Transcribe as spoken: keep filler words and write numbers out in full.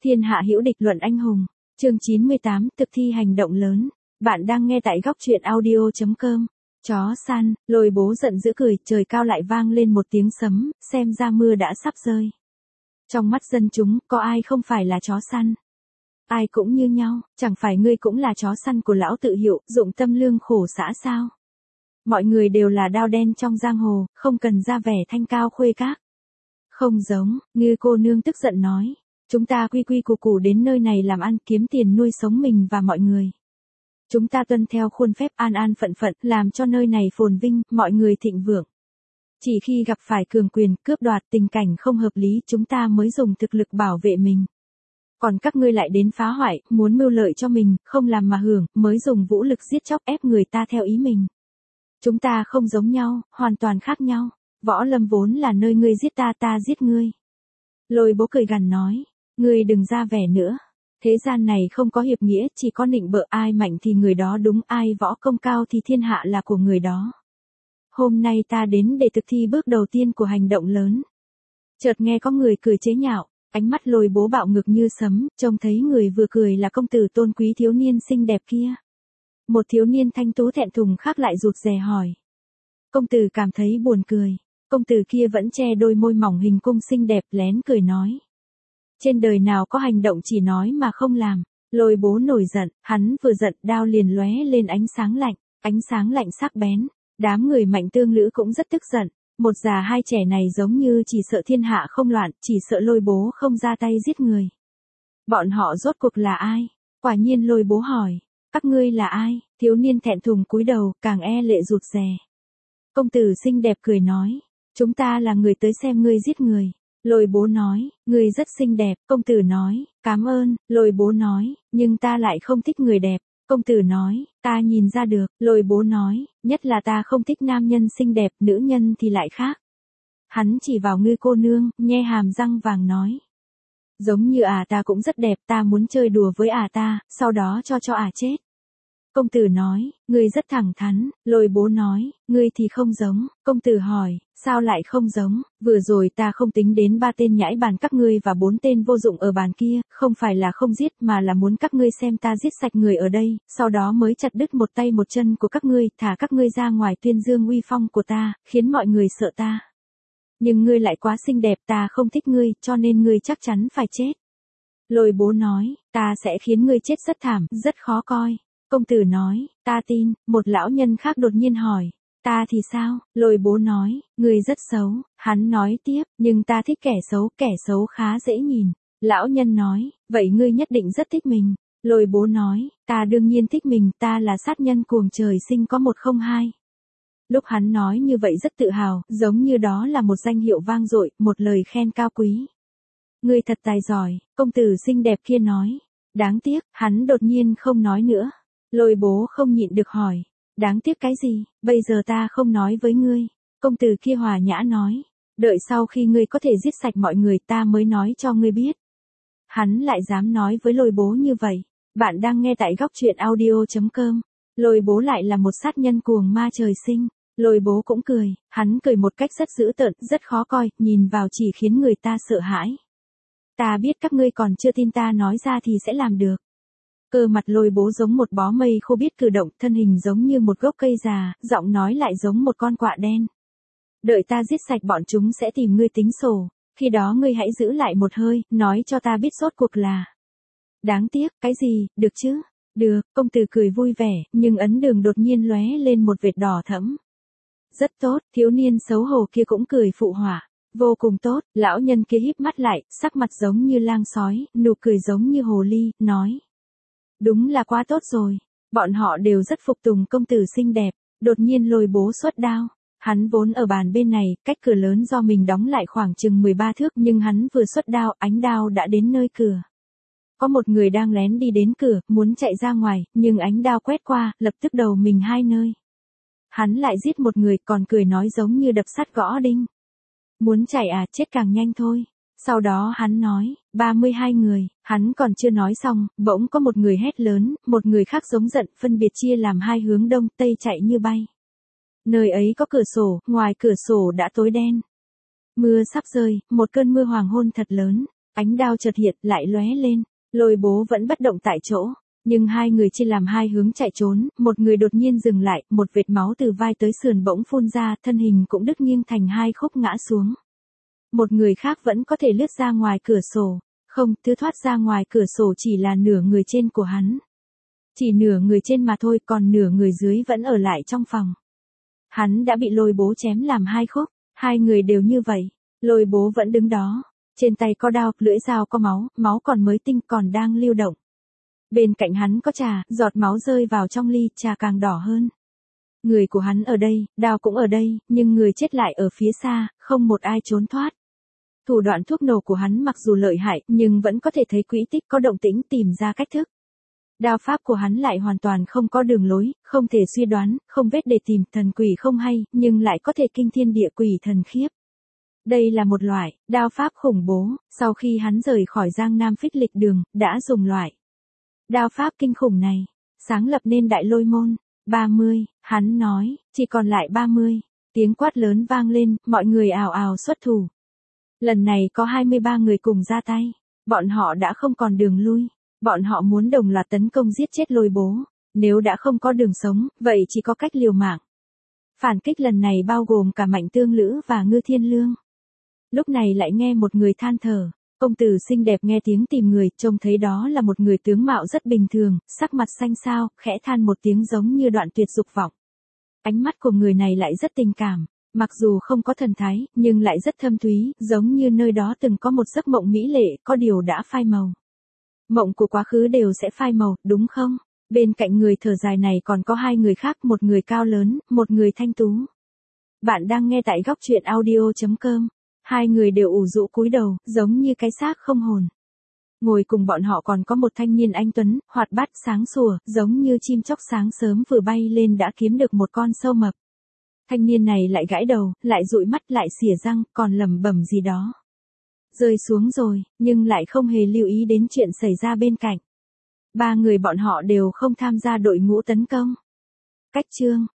Thiên hạ hữu địch luận anh hùng. Chương chín mươi tám, thực thi hành động lớn. Bạn đang nghe tại góc truyện audio chấm com. Chó săn, Lôi Bố giận dữ cười, trời cao lại vang lên một tiếng sấm, xem ra mưa đã sắp rơi. Trong mắt dân chúng, có ai không phải là chó săn? Ai cũng như nhau, chẳng phải ngươi cũng là chó săn của lão tự hiệu, dụng tâm lương khổ xã sao? Mọi người đều là đao đen trong giang hồ, không cần ra vẻ thanh cao khuê các. Không giống, Ngư cô nương tức giận nói. Chúng ta quy quy củ củ đến nơi này làm ăn kiếm tiền nuôi sống mình và mọi người. Chúng ta tuân theo khuôn phép an an phận phận, làm cho nơi này phồn vinh, mọi người thịnh vượng. Chỉ khi gặp phải cường quyền, cướp đoạt tình cảnh không hợp lý chúng ta mới dùng thực lực bảo vệ mình. Còn các ngươi lại đến phá hoại, muốn mưu lợi cho mình, không làm mà hưởng, mới dùng vũ lực giết chóc ép người ta theo ý mình. Chúng ta không giống nhau, hoàn toàn khác nhau. Võ lâm vốn là nơi ngươi giết ta ta giết ngươi. Lôi Bố cười gằn nói. Ngươi đừng ra vẻ nữa. Thế gian này không có hiệp nghĩa, chỉ có nịnh bợ, ai mạnh thì người đó đúng, ai võ công cao thì thiên hạ là của người đó. Hôm nay ta đến để thực thi bước đầu tiên của hành động lớn. Chợt nghe có người cười chế nhạo, ánh mắt Lôi Bố bạo ngược như sấm, trông thấy người vừa cười là công tử tôn quý thiếu niên xinh đẹp kia. Một thiếu niên thanh tú thẹn thùng khác lại rụt rè hỏi. Công tử cảm thấy buồn cười. Công tử kia vẫn che đôi môi mỏng hình cung xinh đẹp lén cười nói. Trên đời nào có hành động chỉ nói mà không làm. Lôi Bố nổi giận, hắn vừa giận đao liền lóe lên ánh sáng lạnh, ánh sáng lạnh sắc bén. Đám người Mạnh Tương Lữ cũng rất tức giận. Một già hai trẻ này giống như chỉ sợ thiên hạ không loạn, chỉ sợ Lôi Bố không ra tay giết người. Bọn họ rốt cuộc là ai? Quả nhiên Lôi Bố hỏi. Các ngươi là ai? Thiếu niên thẹn thùng cúi đầu, càng e lệ rụt rè. Công tử xinh đẹp cười nói. Chúng ta là người tới xem ngươi giết người. Lôi Bố nói, ngươi rất xinh đẹp. Công tử nói, cảm ơn. Lôi Bố nói, nhưng ta lại không thích người đẹp. Công tử nói, ta nhìn ra được. Lôi Bố nói, nhất là ta không thích nam nhân xinh đẹp, nữ nhân thì lại khác. Hắn chỉ vào Ngư cô nương, nhe hàm răng vàng nói. Giống như à ta cũng rất đẹp, ta muốn chơi đùa với à ta, sau đó cho cho à chết. Công tử nói, ngươi rất thẳng thắn. Lôi Bố nói, ngươi thì không giống. Công tử hỏi, sao lại không giống? Vừa rồi ta không tính đến ba tên nhãi bàn các ngươi và bốn tên vô dụng ở bàn kia, không phải là không giết mà là muốn các ngươi xem ta giết sạch người ở đây, sau đó mới chặt đứt một tay một chân của các ngươi, thả các ngươi ra ngoài tuyên dương uy phong của ta, khiến mọi người sợ ta. Nhưng ngươi lại quá xinh đẹp, ta không thích ngươi, cho nên ngươi chắc chắn phải chết. Lôi Bố nói, ta sẽ khiến ngươi chết rất thảm, rất khó coi. Công tử nói, ta tin. Một lão nhân khác đột nhiên hỏi, ta thì sao? Lôi Bố nói, ngươi rất xấu. Hắn nói tiếp, nhưng ta thích kẻ xấu, kẻ xấu khá dễ nhìn. Lão nhân nói, vậy ngươi nhất định rất thích mình. Lôi Bố nói, ta đương nhiên thích mình, ta là sát nhân cuồng trời sinh có một không hai. Lúc hắn nói như vậy rất tự hào, giống như đó là một danh hiệu vang dội, một lời khen cao quý. Ngươi thật tài giỏi. Công tử xinh đẹp kia nói. Đáng tiếc, hắn đột nhiên không nói nữa. Lôi Bố không nhịn được hỏi. Đáng tiếc cái gì? Bây giờ ta không nói với ngươi. Công tử kia hòa nhã nói. Đợi sau khi ngươi có thể giết sạch mọi người ta mới nói cho ngươi biết. Hắn lại dám nói với Lôi Bố như vậy. Bạn đang nghe tại góc truyện audio chấm com. Lôi Bố lại là một sát nhân cuồng ma trời sinh. Lôi Bố cũng cười. Hắn cười một cách rất dữ tợn, rất khó coi, nhìn vào chỉ khiến người ta sợ hãi. Ta biết các ngươi còn chưa tin ta nói ra thì sẽ làm được. Cơ mặt Lôi Bố giống một bó mây khô biết cử động, thân hình giống như một gốc cây già, giọng nói lại giống một con quạ đen. Đợi ta giết sạch bọn chúng sẽ tìm ngươi tính sổ, khi đó ngươi hãy giữ lại một hơi, nói cho ta biết rốt cuộc là. Đáng tiếc, cái gì, được chứ? Được, công tử cười vui vẻ, nhưng ấn đường đột nhiên lóe lên một vệt đỏ thẫm. Rất tốt, thiếu niên xấu hổ kia cũng cười phụ họa. Vô cùng tốt. Lão nhân kia híp mắt lại, sắc mặt giống như lang sói, nụ cười giống như hồ ly, nói. Đúng là quá tốt rồi. Bọn họ đều rất phục tùng công tử xinh đẹp. Đột nhiên Lôi Bố xuất đao. Hắn vốn ở bàn bên này, cách cửa lớn do mình đóng lại khoảng chừng mười ba thước, nhưng hắn vừa xuất đao, ánh đao đã đến nơi cửa. Có một người đang lén đi đến cửa, muốn chạy ra ngoài, nhưng ánh đao quét qua, lập tức đầu mình hai nơi. Hắn lại giết một người, còn cười nói giống như đập sắt gõ đinh. Muốn chạy à, chết càng nhanh thôi. Sau đó hắn nói, ba mươi hai người, hắn còn chưa nói xong, bỗng có một người hét lớn, một người khác giống giận, phân biệt chia làm hai hướng đông, tây chạy như bay. Nơi ấy có cửa sổ, ngoài cửa sổ đã tối đen. Mưa sắp rơi, một cơn mưa hoàng hôn thật lớn. Ánh đao chợt hiện lại lóe lên, Lôi Bố vẫn bất động tại chỗ, nhưng hai người chia làm hai hướng chạy trốn, một người đột nhiên dừng lại, một vệt máu từ vai tới sườn bỗng phun ra, thân hình cũng đứt nghiêng thành hai khúc ngã xuống. Một người khác vẫn có thể lướt ra ngoài cửa sổ, không, thứ thoát ra ngoài cửa sổ chỉ là nửa người trên của hắn. Chỉ nửa người trên mà thôi, còn nửa người dưới vẫn ở lại trong phòng. Hắn đã bị Lôi Bố chém làm hai khúc, hai người đều như vậy, Lôi Bố vẫn đứng đó, trên tay có đao, lưỡi dao có máu, máu còn mới tinh còn đang lưu động. Bên cạnh hắn có trà, giọt máu rơi vào trong ly, trà càng đỏ hơn. Người của hắn ở đây, đao cũng ở đây, nhưng người chết lại ở phía xa, không một ai trốn thoát. Thủ đoạn thuốc nổ của hắn mặc dù lợi hại, nhưng vẫn có thể thấy quỹ tích có động tĩnh tìm ra cách thức. Đao pháp của hắn lại hoàn toàn không có đường lối, không thể suy đoán, không vết để tìm, thần quỷ không hay, nhưng lại có thể kinh thiên địa quỷ thần khiếp. Đây là một loại đao pháp khủng bố, sau khi hắn rời khỏi Giang Nam Phích Lịch Đường, đã dùng loại đao pháp kinh khủng này, sáng lập nên Đại Lôi Môn. ba mươi, hắn nói, chỉ còn lại ba mươi, tiếng quát lớn vang lên, mọi người ào ào xuất thủ. Lần này có hai mươi ba người cùng ra tay, bọn họ đã không còn đường lui, bọn họ muốn đồng loạt tấn công giết chết Lôi Bố, nếu đã không có đường sống, vậy chỉ có cách liều mạng. Phản kích lần này bao gồm cả Mạnh Tương Lữ và Ngư Thiên Lương. Lúc này lại nghe một người than thở, công tử xinh đẹp nghe tiếng tìm người, trông thấy đó là một người tướng mạo rất bình thường, sắc mặt xanh xao, khẽ than một tiếng giống như đoạn tuyệt dục vọng. Ánh mắt của người này lại rất tình cảm, mặc dù không có thần thái, nhưng lại rất thâm thúy, giống như nơi đó từng có một giấc mộng mỹ lệ, có điều đã phai màu. Mộng của quá khứ đều sẽ phai màu, đúng không? Bên cạnh người thở dài này còn có hai người khác, một người cao lớn, một người thanh tú. Bạn đang nghe tại góc truyện audio chấm com. Hai người đều ủ rũ cúi đầu, giống như cái xác không hồn. Ngồi cùng bọn họ còn có một thanh niên anh tuấn, hoạt bát sáng sủa, giống như chim chóc sáng sớm vừa bay lên đã kiếm được một con sâu mập. Thanh niên này lại gãi đầu, lại dụi mắt, lại xỉa răng, còn lẩm bẩm gì đó. Rơi xuống rồi, nhưng lại không hề lưu ý đến chuyện xảy ra bên cạnh. Ba người bọn họ đều không tham gia đội ngũ tấn công. Cách chương